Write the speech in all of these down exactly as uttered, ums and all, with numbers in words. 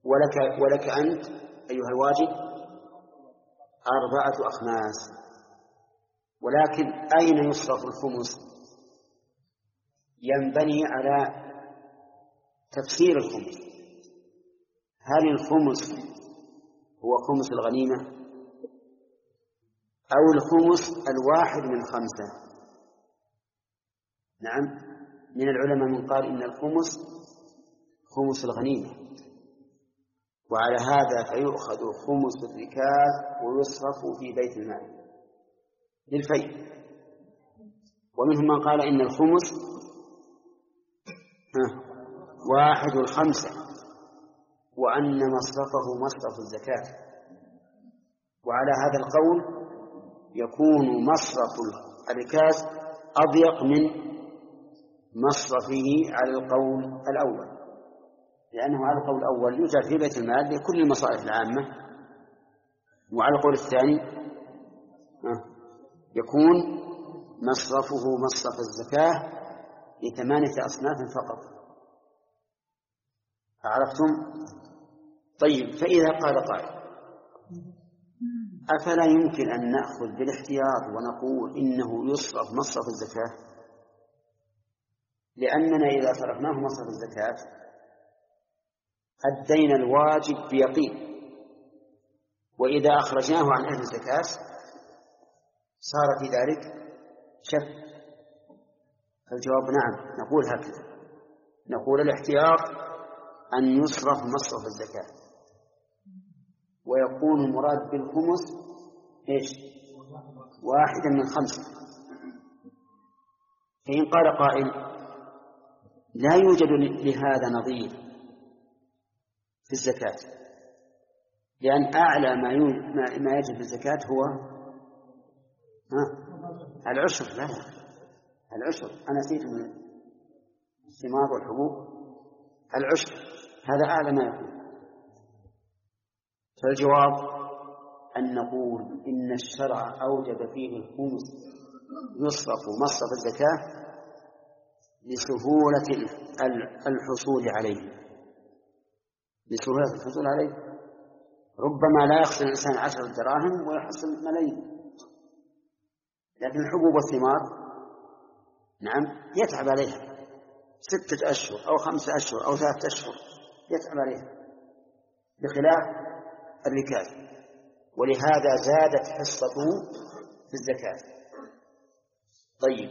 ولك, ولك أنت أيها الواجب أربعة أخماس. ولكن أين يصرف الخمس؟ ينبني على تفسير الخمس. هل الخمس هو خمس الغنيمة أو الخمس الواحد من خمسة؟ نعم، من العلماء من قال إن الخمس خمس الغنيمة، وعلى هذا فيؤخذ خمس الركاز ويصرف في بيت المال للفيء. ومنهم من قال إن الخمس واحد الخمسة، وأن مصرفه مصرف الزكاة. وعلى هذا القول يكون مصرف الركاز أضيق من مصرفه على القول الأول، لأنه على القول الأول يوجد في بيت المال لكل المصارف العامة، وعلى القول الثاني يكون مصرفه مصرف الزكاة لثمانية أصناف فقط. عرفتم؟ طيب، فإذا قال قائل أفلا يمكن أن نأخذ بالاحتياط ونقول إنه يصرف مصرف الزكاة، لأننا إذا صرفناه مصرف الزكاة أدينا الواجب بيقين، وإذا أخرجناه عن أهل الزكاة صار في ذلك شك. فالجواب نعم، نقول هكذا، نقول الاحتياط أن يصرف مصرف الزكاة، ويكون المراد بالخمس إيش؟ واحدا من خمسة. فإن قال قائل لا يوجد لهذا نظير في الزكاة، لأن أعلى ما يجب في الزكاة هو ها العشر. لا لا العشر، أنا نسيت من الثمار والحبوب العشر، هذا أعلى ما يكون. فالجواب أن نقول إن الشرع أوجب فيه الخمس يصرف مصرف الزكاة لسهولة الحصول عليه، لسهولة الحصول عليه. ربما لا يخسر الإنسان عشر دراهم ويحصل ملايين، لكن الحبوب والثمار نعم يتعب عليها ستة أشهر أو خمسة أشهر أو ثلاثة أشهر يتعب عليها، بخلاف الركاز. ولهذا زادت حصته في الزكاة. طيب،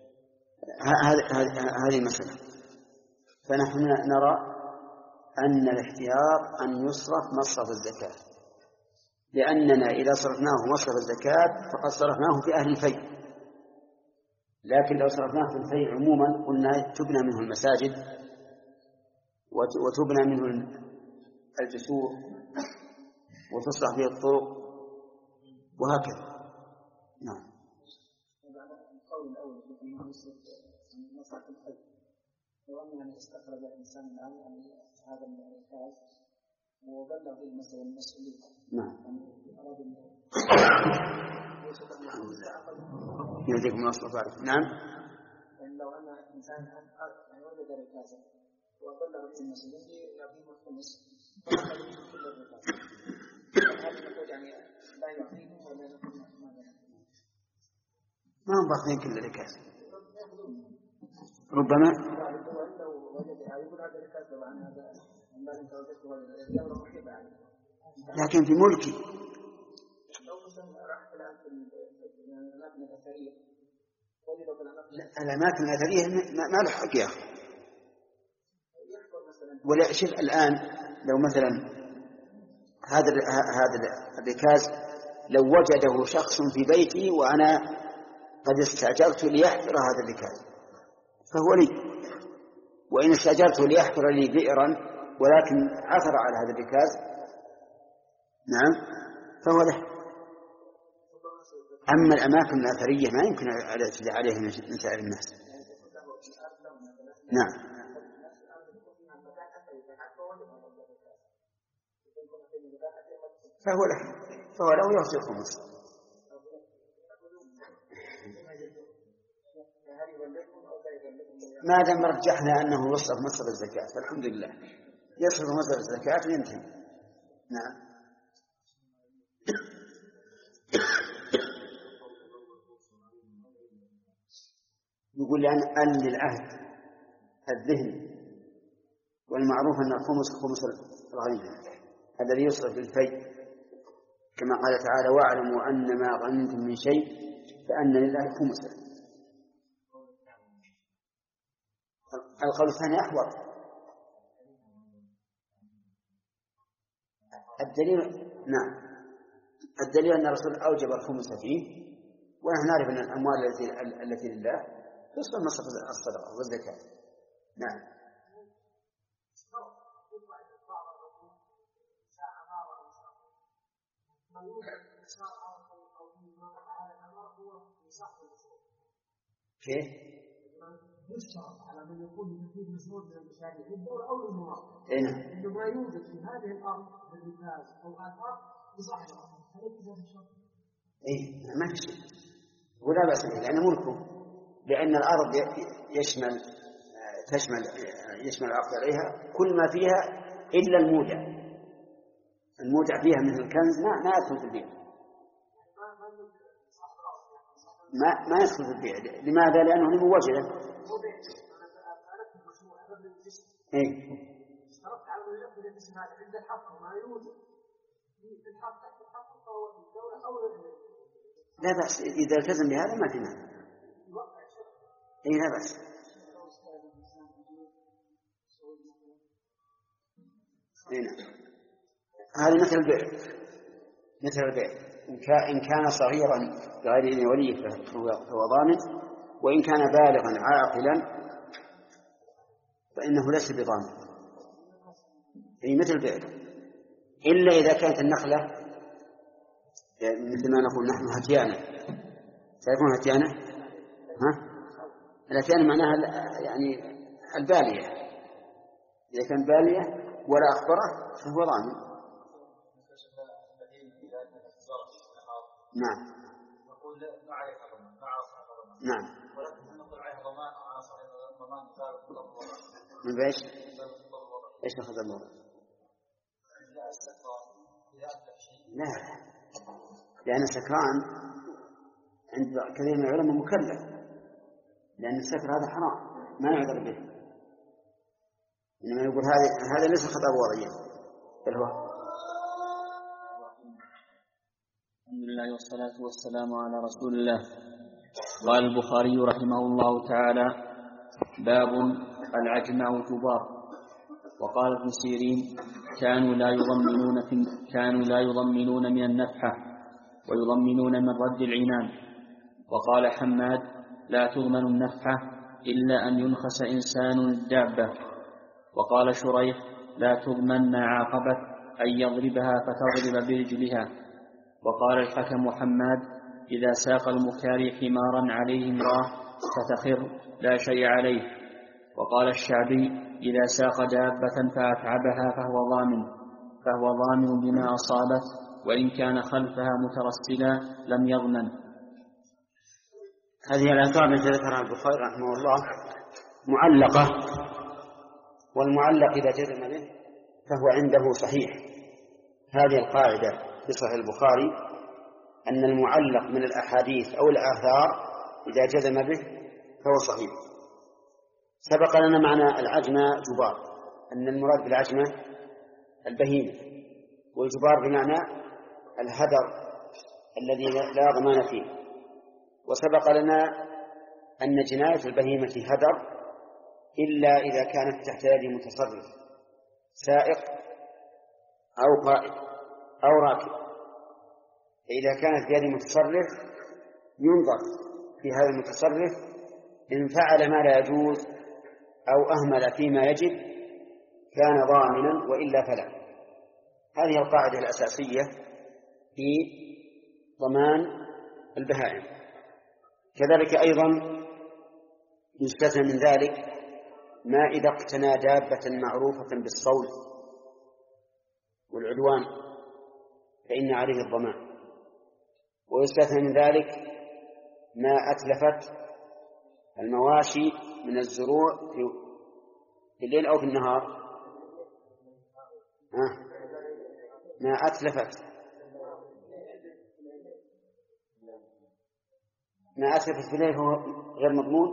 هذه مسألة. فنحن نرى أن الاحتياط أن يصرف مصرف الزكاة، لأننا إذا صرفناه مصرف الزكاة فقد صرفناه في أهل الفيء. لكن لو صرفناه في الفيء عموما قلنا تبنى منه المساجد وتبنى منه الجسور وتصلح به الطرق وهكذا. نعم. القول الأول أنه يصرف مصرف الفيء، لو أنه استخرج الإنسان الآن هذا الركاز وبلغ به مثلا المسؤولين. نعم. أراد أن يهديكم الله سبحانه. نعم. يعني لو أن إنسان وجد ركازا وبلغ به المسؤولين يعطيه الخمس فأخذ من كل الركاز، هذا نقول يعني لا يعطيهم ولا نقول ما هم باخذين كل الركاز، ربما لكن في ملكي. الأماكن الأثرية ما له حق يأخذ. ولا شوف الآن لو مثلا هذا هذا الركاز لو وجده شخص في بيتي وأنا قد استأجرت ليحفر هذا الركاز فهو لي، وإن استأجرته ليحفر لي بئرا ولكن عثر على هذا الركاز نعم فهو له. أما الأماكن الأثرية ما يمكن الاعتداء عليها من سائر الناس. نعم. فهو له فهو له يعطي الخمس. ما دام رجحنا أنه يصرف مصرف الزكاة فالحمد لله. يصرف مصدر الزكاة وينتهي. نعم. يقول لأن أن للعهد الذهن، والمعروف أن الخمس خمس الغنيمة الذي يصرف بالفيء، كما قال تعالى: واعلموا أن ما غنمتم من شيء فأن لله خمسه. القول الثاني أحوط. الدليل نعم الدليل أن الرسول أوجب الخمس فيه، ونحن نعرف أن الأموال التي التي لله تصل مصرف الصدقة والزكاة. نعم. كيف؟ يشترط على من يكون يفيد مسؤول من المشاريع للدور أو للمواطن إنه ما يوجد في هذه الأرض بالركاز أو آثار يصحح هل يكون الشرط؟ إيه ما في شيء ولا بأس به لأنه ملكه، لأن الأرض يشمل تشمل يشمل العقد عليها كل ما فيها إلا المودع. المودع فيها مثل الكنز ما ما يدخل في البيع، ما ما يدخل في البيع. لماذا؟ لأنه لم وجده. إيه. اشترطت على من يأخذ الاسم هذا عند الحق وما يوجد في الحق الحق فهو الدولة أو لا بأس إذا التزم بهذا ما في مانع. إيه لا بأس. هنا هذا مثل البيع مثل البيع إن كان صغيرا بغير إذن وليه فهو ضامن، وإن كان بالغا عاقلا فإنه ليس بضامن. أي مثل البيع، إلا إذا كانت النخلة مثل ما نقول نحن هتيانة. تعرفون هتيانة؟ ها؟ الهتيانة معناها يعني البالية. إذا كان بالية ولا أخبره فهو ضامن. نعم. نقول ما عليه ضمان، ما عاصى ضمان. نعم. ولكن نقول عليه ضمان عاصى ضمان ثابت بالضمان. من بيش؟ إيش أخذ الموضوع؟ لا، لأن السكران عند كثير من العلماء مكلف، لأن السكر هذا حرام ما يعذر به. إنما يقول هذا هذا ليس خطأ وضعيا بل هو. الحمد لله والصلاة والسلام على رسول الله. قال البخاري رحمه الله تعالى: باب العجمع جبار. وقال ابن سيرين: كانوا لا يضمنون في كانوا لا يضمنون من النفحة ويضمنون من رد العنان. وقال حماد: لا تضمن النفحة إلا أن ينخس إنسان الدابة. وقال شريح: لا تضمن ما عاقبت أن يضربها فتضرب برجلها. وقال الحكم حماد: إذا ساق المكاري حمارا عليه امرأة فتخر لا شيء عليه. وقال الشعبي: إذا ساق دابة فأتعبها فهو ضامن فهو ضامن بما أصابت، وإن كان خلفها مترسلا لم يضمن. هذه الآثار التي ذكرها البخاري رحمه الله معلقة، والمعلق إذا جزم به فهو عنده صحيح. هذه القاعدة في صحيح البخاري أن المعلق من الأحاديث أو الآثار إذا جزم به فهو صحيح. سبق لنا معنى العجمة جبار، أن المراد بالعجمة البهيمة، والجبار بمعنى الهدر الذي لا ضمان فيه. وسبق لنا أن جناية البهيمة هدر إلا إذا كانت تحت يد متصرف سائق أو قائد أو راكب. فإذا كانت بيد متصرف ينظر في هذا المتصرف إن فعل ما لا يجوز أو أهمل فيما يجب كان ضامنا، وإلا فلا. هذه القاعدة الأساسية في ضمان البهائم. كذلك أيضا يستثنى من ذلك ما إذا اقتنى دابة معروفة بالصوت والعدوان فإن عليه الضمان. ويستثنى من ذلك ما أتلفت المواشي من الزروع في الليل أو في النهار آه. ما أتلفت ما أتلفت في الليل هو غير مضمون.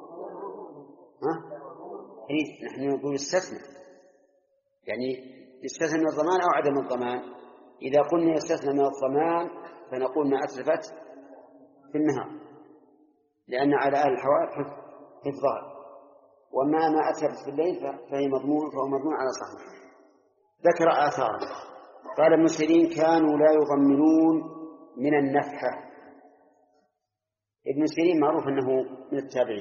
ها؟ إيه نحن نقول استثنى، يعني يستثنى من الضمان أو عدم الضمان. إذا قلنا يستثنى من الضمان فنقول ما أتلفت في النهار، لأن على أهل الحوادث حفظها، وما ما أتلفت في الليل فهي مضمون، فهو مضمون على صحيح. ذكر آثارا. قال ابن سيرين كانوا لا يضمنون من النفحة. ابن سيرين معروف أنه من التابعين،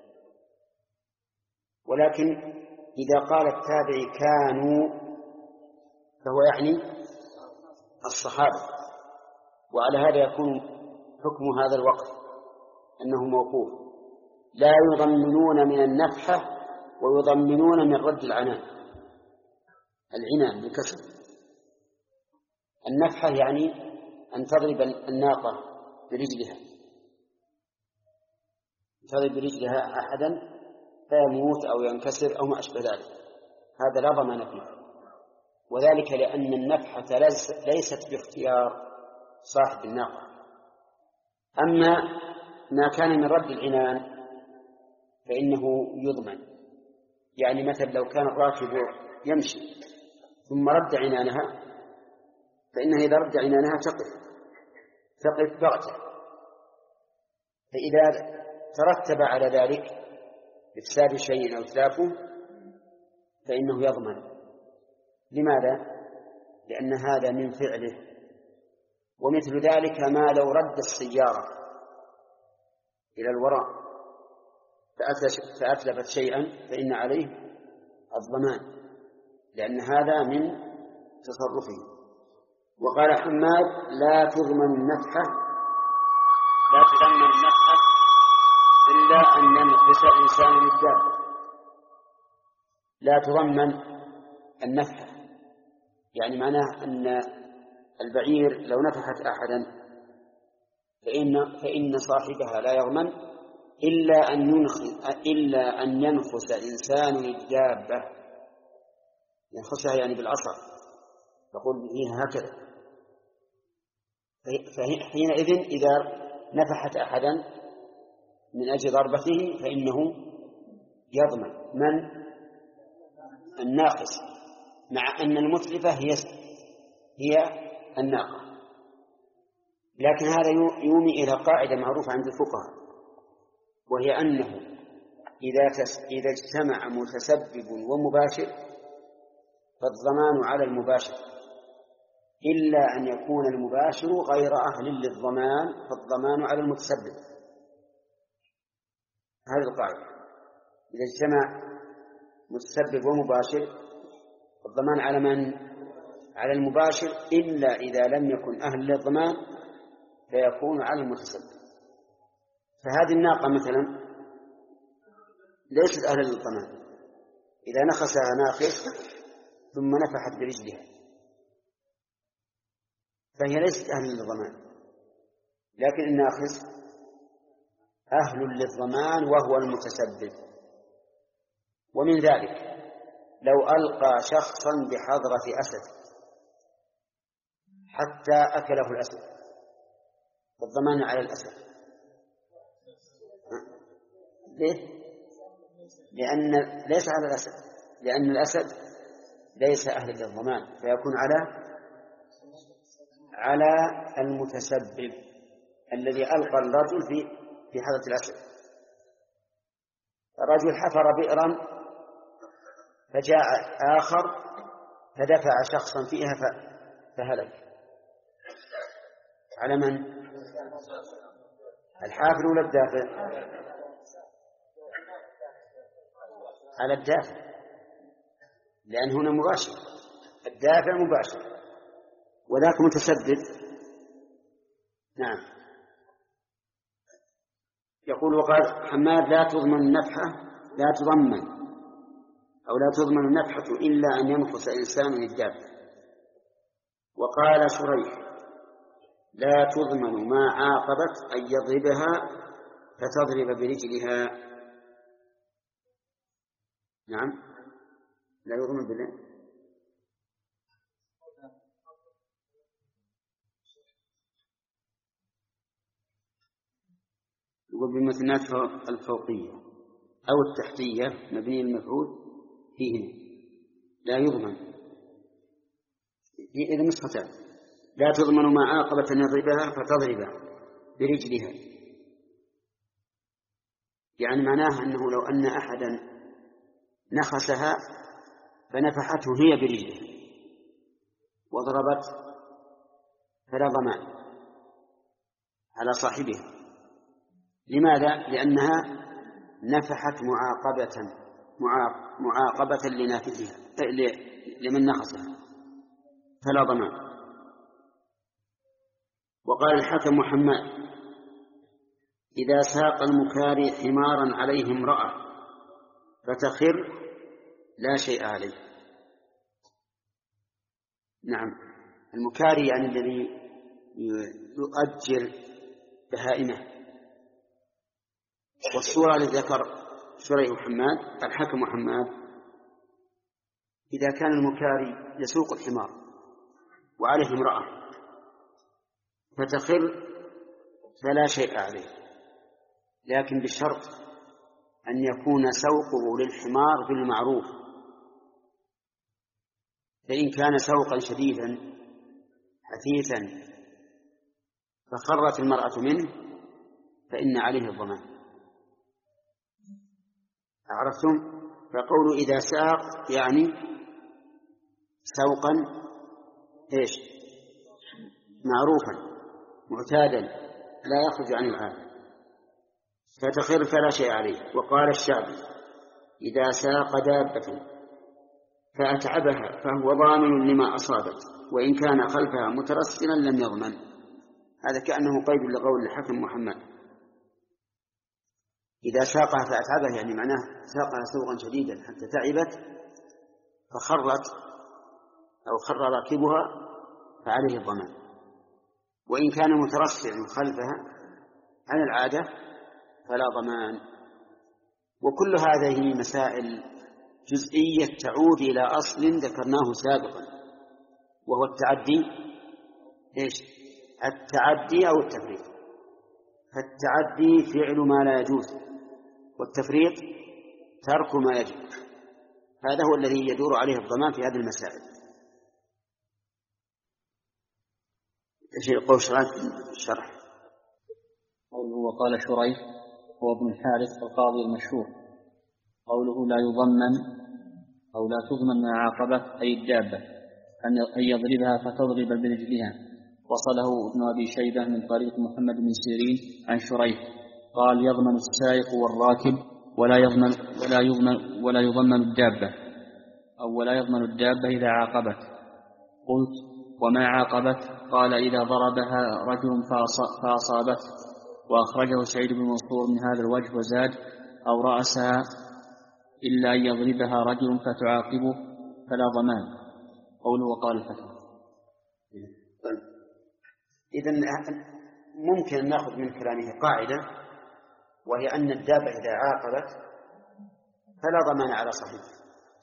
ولكن إذا قال التابعي كانوا فهو يعني الصحابة، وعلى هذا يكون حكم هذا الوقف أنه موقوف. لا يضمنون من النفحة ويضمنون من رد العنان. العنان بكسر. النفحة يعني أن تضرب الناقة برجلها، تضرب برجلها أحدا فيموت أو ينكسر أو ما أشبه ذلك، هذا لا ضمان فيه، وذلك لأن النفحة ليست باختيار صاحب الناقة. أما ما كان من رد العنان فإنه يضمن. يعني مثلا لو كان الراكب يمشي ثم رد عنانها، فإنها إذا رد عنانها تقف تقف بغتة، فإذا ترتب على ذلك إفساد شيء أو تلافه فإنه يضمن. لماذا؟ لأن هذا من فعله. ومثل ذلك ما لو رد السيارة إلى الوراء فأتلفت شيئا فإن عليه الضمان، لأن هذا من تصرفه. وقال حماد لا تضمن النفحة لا تضمن النفحة إلا أن ينقص إنسان الدابة. لا تضمن النفحة يعني معناه أن البعير لو نفحت أحدا فإن, فإن صاحبها لا يضمن إلا أن ينخ إلا أن ينخس إنسان الدابة. ينخسها يعني بالعصا، يقول فيها هكذا. فحينئذ إذا نفحت أحدا من أجل ضربته فإنه يضمن من الناقص، مع أن المتلفة هي هي الناقة. لكن هذا يومي إلى قاعدة معروفة عند الفقهاء، وهي أنه إذا إذا اجتمع متسبب ومباشر فالضمان على المباشر، إلا أن يكون المباشر غير أهل للضمان فالضمان على المتسبب. هذه القاعدة. إذا اجتمع متسبب ومباشر الضمان على من؟ على المباشر، إلا إذا لم يكن أهل للضمان فيكون على المتسبب. فهذه الناقة مثلا ليست أهل للضمان، إذا نخسها ناخس ثم نفحت برجلها فهي ليست أهل للضمان، لكن الناخس أهل للضمان وهو المتسبب. ومن ذلك لو ألقى شخصا بحضرة أسد حتى أكله الأسد فالضمان على الأسد. ليه؟ لأن ليس على الأسد، لأن الأسد ليس أهل للضمان، فيكون على على المتسبب الذي ألقى الرجل في في حضرة الأسد. الرجل حفر بئرا فجاء آخر فدفع شخصا فيها فهلك، على من؟ الحافر ولا الدافع؟ على الدافع، لأن هنا مباشر، الدافع مباشر وذاك متسبب. نعم. يقول وقال حماد لا تضمن النفحة لا تضمن أو لا تضمن النفحة إلا أن ينخس إنسان الدابة. وقال شريح لا تضمن ما عاقبت أن يضربها فتضرب برجلها. نعم لا يضمن بالله يقول بمثنات الفوقية أو التحتية مبني المفعول فيهن لا يضمن إذا نسختان لا تضمن ما عاقبة أن يضربها فتضرب برجلها، يعني معناه أنه لو أن أحدا نخسها فنفحته هي برجلها وضربت فلا ضمان على صاحبها. لماذا؟ لأنها نفحت معاقبة معاقبة لنافذها لمن نخسها فلا ضمان. وقال الحكم محمد إذا ساق المكاري حمارا عليه امرأة فتخر لا شيء عليه. نعم، المكاري يعني الذي يؤجر بهائمه. والصورة التي ذكر شريح محمد الحكم محمد إذا كان المكاري يسوق الحمار وعليه امرأة فتخر فلا شيء عليه، لكن بشرط أن يكون سوقه للحمار بالمعروف، فإن كان سوقا شديدا حثيثا فخرت المرأة منه فإن عليه الضمان. عرفتم؟ فقول إذا ساق يعني سوقا إيش معروفا معتادا لا يخرج عن العادة فتخر فلا شيء عليه. وقال الشعبي إذا ساق دابة فأتعبها فهو ضامن لما أصابت وإن كان خلفها مترسلا لم يضمن. هذا كأنه قيد لقول الحكم محمد إذا ساقها فأتعبها، يعني معناه ساقها سوقا شديدا حتى تعبت فخرت أو خر راكبها فعليه الضمان، وإن كان مترسل خلفها عن العادة فلا ضمان. وكل هذه مسائل جزئية تعود إلى أصل ذكرناه سابقا وهو التعدي إيش؟ التعدي أو التفريط. فالتعدي فعل ما لا يجوز والتفريط ترك ما يجب. هذا هو الذي يدور عليه الضمان في هذه المسائل. شيء قول شرح قوله وقال شريح هو ابن الحارث القاضي المشهور قوله لا يضمن أو لا تضمن مع عاقبة أي الدابة أن يضربها فتضرب برجلها. وصله ابن أبي شيبة من طريق محمد بن سيرين عن شريح قال يضمن السائق والراكب ولا يضمن ولا يضمن ولا يضمن الدابة أو ولا يضمن الدابة إذا عاقبت. قلت وما عاقبت؟ قال إذا ضربها رجل فأصابته. وأخرجه سعيد بن منصور من هذا الوجه وزاد أو رأسها إلا أن يضربها رجل فتعاقبه فلا ضمان. قوله وقال الفتوى. إذن ممكن أن نأخذ من كلامه قاعدة وهي أن الدابة إذا عاقبت فلا ضمان على صاحبها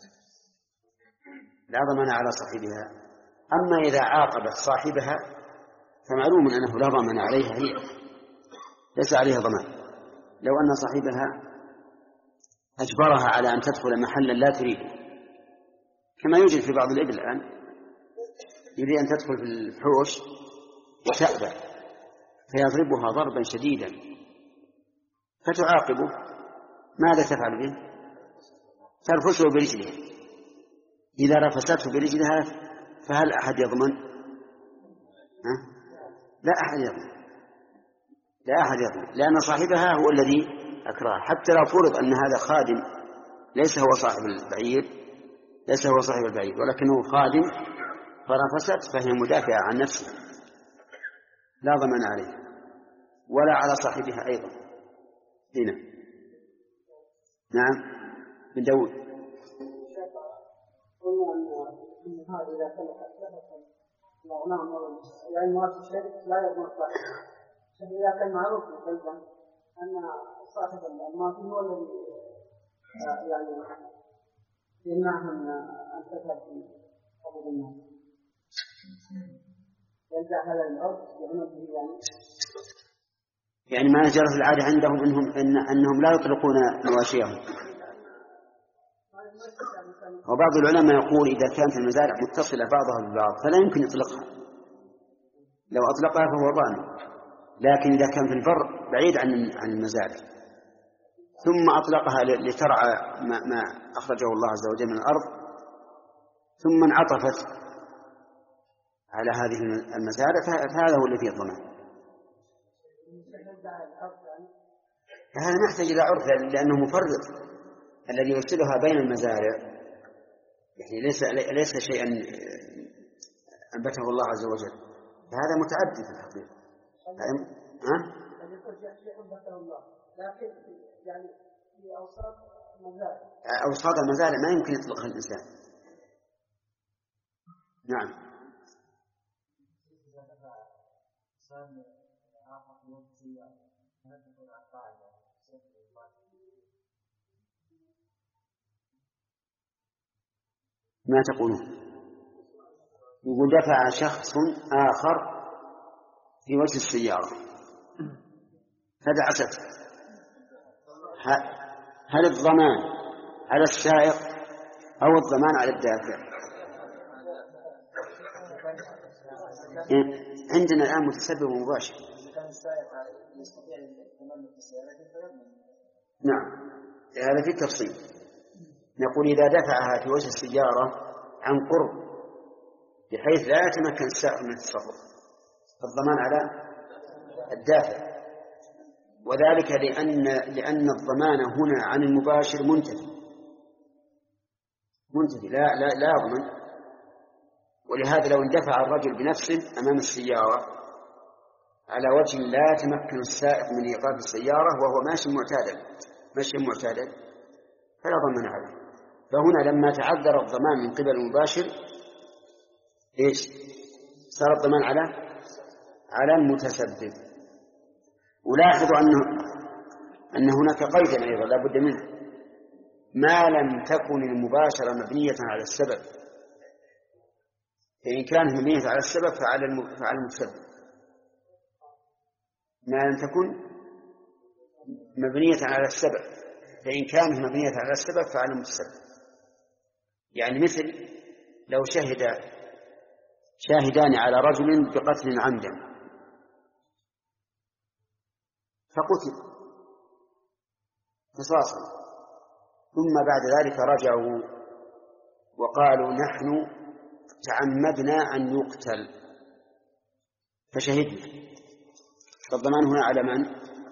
لا ضمان على صاحبها. أما إذا عاقبت صاحبها فمعلوم أنه لا ضمان عليها، هي ليس عليها ضمان. لو أن صاحبها أجبرها على أن تدخل محلا لا تريده كما يوجد في بعض الإبل الآن، يريد أن تدخل في الحوش وتأبى فيضربها ضربا شديدا فتعاقبه، ماذا تفعل به؟ ترفسه برجلها. إذا رفسته برجلها فهل أحد يضمن؟ ها؟ لا أحد يضمن لا أحد يضمن لأن صاحبها هو الذي أكره. حتى لو فرض أن هذا خادم ليس هو صاحب البعير ليس هو صاحب البعير ولكنه خادم فرفست فهي مدافعة عن نفسها لا ضمان عليها ولا على صاحبها أيضا. هنا نعم من داود. قلنا أن هذا إذا سلكت سلكا الأغنام يعني مواد الشرك لا يضمن صاحبها. إذا كان معروف مثلا أن صاحب المال هو الذي يعني يمنعهم أن تذهب في قبض المال يرجع هذا الأرض يعمل به يعني يعني ما جرت العادة عندهم إنهم إن أنهم لا يطلقون مواشيهم. وبعض العلماء يقول إذا كانت المزارع متصلة بعضها ببعض فلا يمكن إطلاقها، لو أطلقها فهو ضامن، لكن إذا كان في البر بعيد عن عن المزارع ثم أطلقها لترعى ما, ما أخرجه الله عز وجل من الأرض ثم انعطفت على هذه المزارع فهذا هو الذي ضمن. هذا نحتاج إلى عرف لأنه مفرط الذي يرسلها بين المزارع، يعني ليس ليس شيئا أنبته الله عز وجل، فهذا متعدي في الحقيقة. ها؟ يعني في أوساط المزارع أوساط المزارع ما يمكن يطلقها الإنسان. نعم. ما تقولون؟ يقول دفع شخص آخر في وجه السيارة فدعسته، هل الضمان على السائق أو الضمان على الدافع؟ عندنا الآن متسبب مباشر. نعم، هذا في تفصيل. نقول إذا دفعها في وجه السيارة عن قرب بحيث لا يتمكن السائق من التصرف فالضمان على الدافع، وذلك لأن لأن الضمان هنا عن المباشر منتفي منتفي لا لا لا يضمن. ولهذا لو اندفع الرجل بنفسه أمام السيارة على وجه لا يتمكن السائق من إيقاف السيارة وهو ماشي معتادا ماشي معتادا فلا ضمان عليه. فهنا لما تعذر الضمان من قبل المباشر إيش صار الضمان على على المتسبب. ولاحظوا أنه أن هناك قيدا أيضا لا بد منه، ما لم تكن المباشرة مبنية على السبب، فإن كانت مبنية على السبب فعلى فعلى المتسبب، ما لم تكن مبنية على السبب فإن كانت مبنية على السبب فعلى المتسبب. يعني مثل لو شهد شاهدان على رجل بقتل عمدا فقتل قصاصا ثم بعد ذلك رجعوا وقالوا نحن تعمدنا أن يقتل فشهدنا، فالضمان هنا على من؟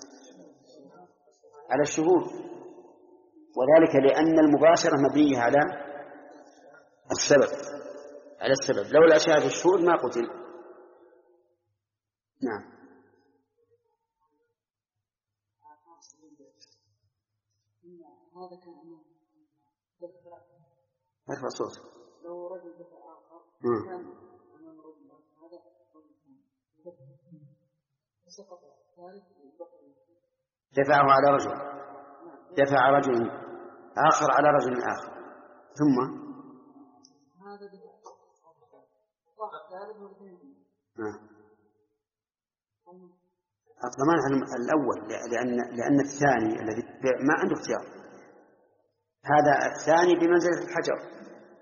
على الشهود، وذلك لأن المباشرة مبنية على السبب على السبب لولا شهادة الشهود ما قتل. نعم. هذا كان أمام أرفع صوت. لو رجل دفع آخر كان أمام رجل هذا سقط ثالث دفعه على رجل دفع رجل آخر على رجل آخر ثم هذا دفع واحد ثالث واثنين. الضمان على الأول لأن لأن الثاني الذي ما عنده اختيار، هذا الثاني بمنزلة الحجر،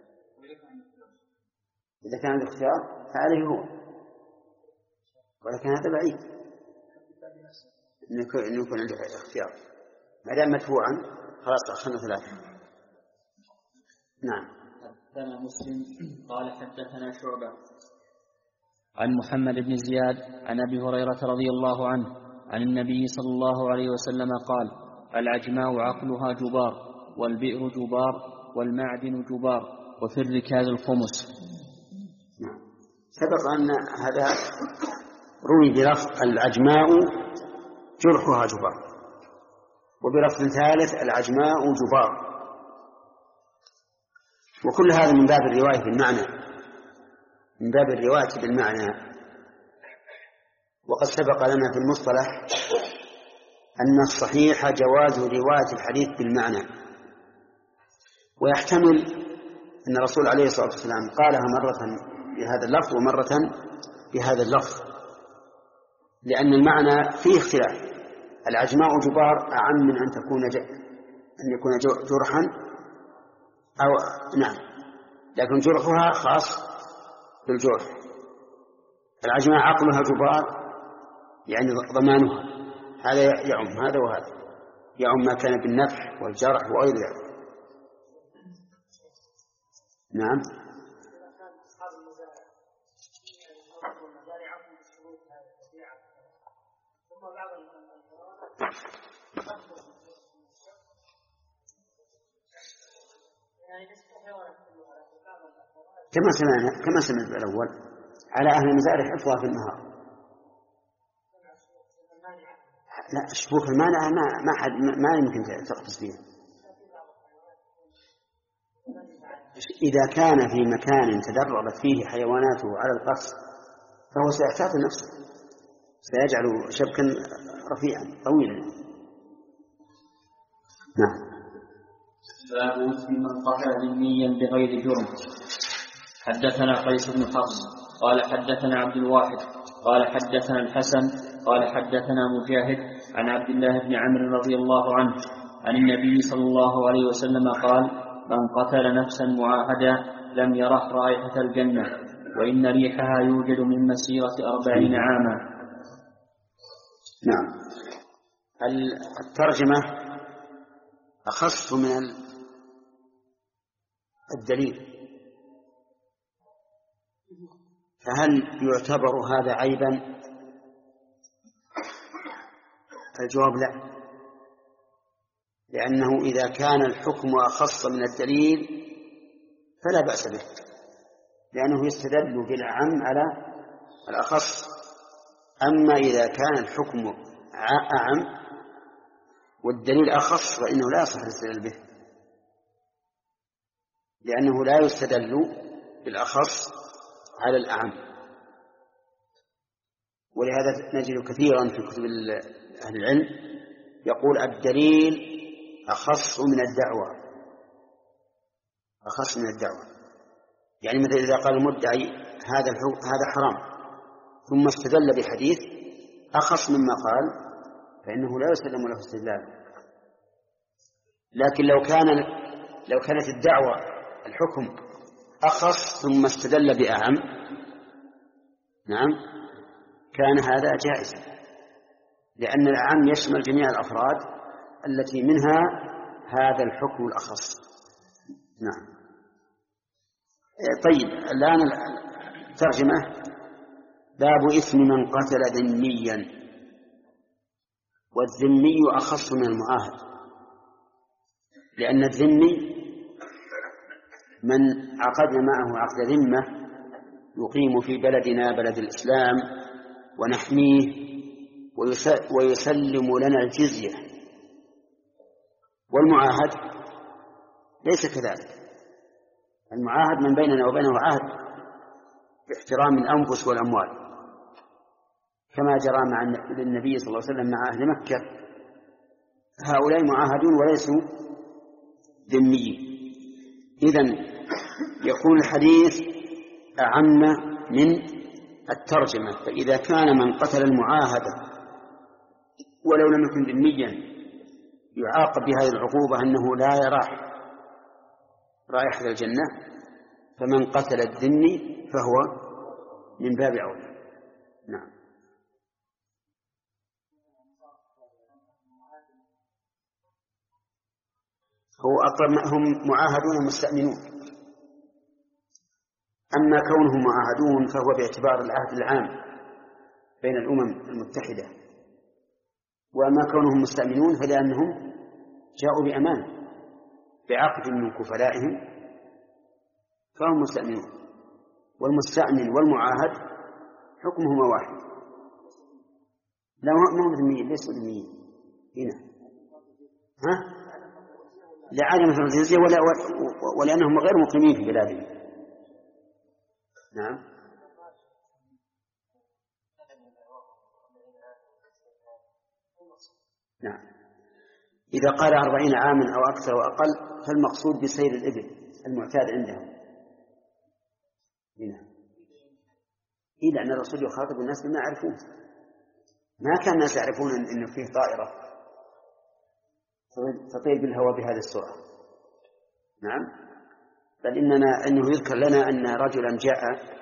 إذا كان عنده اختيار فعليه هو، ولكن هذا بعيد إنه يكون عنده اختيار، ما دام مدفوعا خلاص أخذنا ثلاثة. نعم. حدثنا مسلم قال حدثنا شعبة عن محمد بن زياد عن أبي هريرة رضي الله عنه عن النبي صلى الله عليه وسلم قال العجماء عقلها جبار والبئر جبار والمعدن جبار وفي الركاز الخمس. نعم. سبق أن هذا روي بلفظ العجماء جرحها جبار، وبلفظ ثالث العجماء جبار، وكل هذا من باب الرواية بالمعنى من باب الرواية بالمعنى. وقد سبق لنا في المصطلح أن الصحيح جواز رواية الحديث بالمعنى، ويحتمل أن الرسول عليه الصلاة والسلام قالها مرة بهذا اللفظ ومرة بهذا اللفظ، لأن المعنى فيه اختلاف، العجماء جبار أعم من أن تكون ج... أن يكون جرحا أو نعم، لكن جرحها خاص بالجرح. العجماء عقلها جبار يعني ضمانها، هذا يعم هذا وهذا، يعم ما كان بالنفح والجرح وغير ذلك. نعم. كما سمعنا كما سمعنا الأول على أهل المزارع حفظها في النهار. لا، الشبوك المانعة ما ما حد ما يمكن تقتص فيها. إذا كان في مكان تدربت فيه حيواناته على القص فهو سيحتاط نفسه، سيجعل شبكا رفيعا طويلا. نعم. باب اسم من قتل ذميا بغير جرم. حدثنا قيس بن حفص قال حدثنا عبد الواحد قال حدثنا الحسن قال حدثنا مجاهد عن عبد الله بن عمرو رضي الله عنه عن النبي صلى الله عليه وسلم قال: من قتل نفسا معاهدا لم يرح رائحة الجنة وإن ريحها يوجد من مسيرة أربعين عاما. نعم. الترجمة أخص من الدليل، فهل يعتبر هذا عيبا؟ الجواب لا، لأنه إذا كان الحكم أخص من الدليل فلا بأس به، لأنه يستدل بالأعم على الأخص. أما إذا كان الحكم أعم والدليل أخص فإنه لا يصح الاستدلال به، لأنه لا يستدل بالأخص على الأعم. ولهذا نجد كثيرا في كتب أهل العلم يقول الدليل أخص من الدعوة، أخص من الدعوة. يعني مثل إذا قال المدعي هذا هذا حرام ثم استدل بحديث أخص مما قال فإنه لا يسلم له استدلال. لكن لو كان لو كانت الدعوة الحكم أخص ثم استدل بأعم، نعم، كان هذا جائزا، لأن الأعم يشمل جميع الأفراد التي منها هذا الحكم الأخص. نعم. طيب، الآن الترجمة: باب إثم من قتل ذميا. والذمي أخص من المعاهد، لأن الذمي من عقدنا معه عقد ذمة يقيم في بلدنا بلد الإسلام ونحميه ويسلم لنا الجزية. والمعاهد ليس كذلك، المعاهد من بيننا وبينه عهد باحترام الأنفس والأموال، كما جرى مع النبي صلى الله عليه وسلم مع أهل مكة. هؤلاء معاهدون وليسوا ذميين. إذن يكون الحديث أعم من الترجمة. فإذا كان من قتل المعاهدة ولو لم يكن ذميا يعاقب بهذه العقوبة أنه لا يرى رائحة الجنة، فمن قتل الذمي فهو من باب أولى. نعم. هو أقرب، هم معاهدون مستأمنون. أما كونهم معاهدون فهو باعتبار العهد العام بين الأمم المتحدة، وأما كونهم مستأمنون فلأنهم جاءوا بأمان بعقد من كفلائهم فهم مستأمنون. والمستأمن والمعاهد حكمهما واحد. لا، ما هم ذميين، ليسوا ذميين هنا، ها؟ لعدم الجزية ولا ولأنهم غير مقيمين في بلادهم. نعم. نعم. إذا قال أربعين عاما أو أكثر وأقل فالمقصود بسير الإبل المعتاد عندهم هنا. إيه، لأن الرسول يخاطب الناس بما يعرفون. ما كان الناس يعرفون أنه فيه طائرة تطير بالهواء بهذه السرعة. نعم، بل إننا أنه يذكر لنا أن رجلا جاء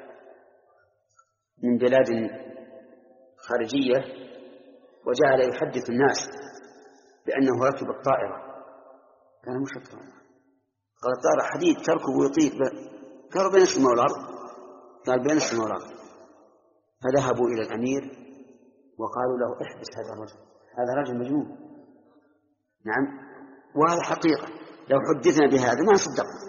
من بلاد خارجية وجعل يحدث الناس بأنه ركب الطائرة. كان مش الطائرة، قال الطائرة حديد تركب ويطير. قالوا بين السماء والأرض، قال بين السماء والأرض. فذهبوا إلى الأمير وقالوا له احبس هذا الرجل، هذا رجل مجنون. نعم، وهذا حقيقة، لو حدثنا بهذا ما صدقنا.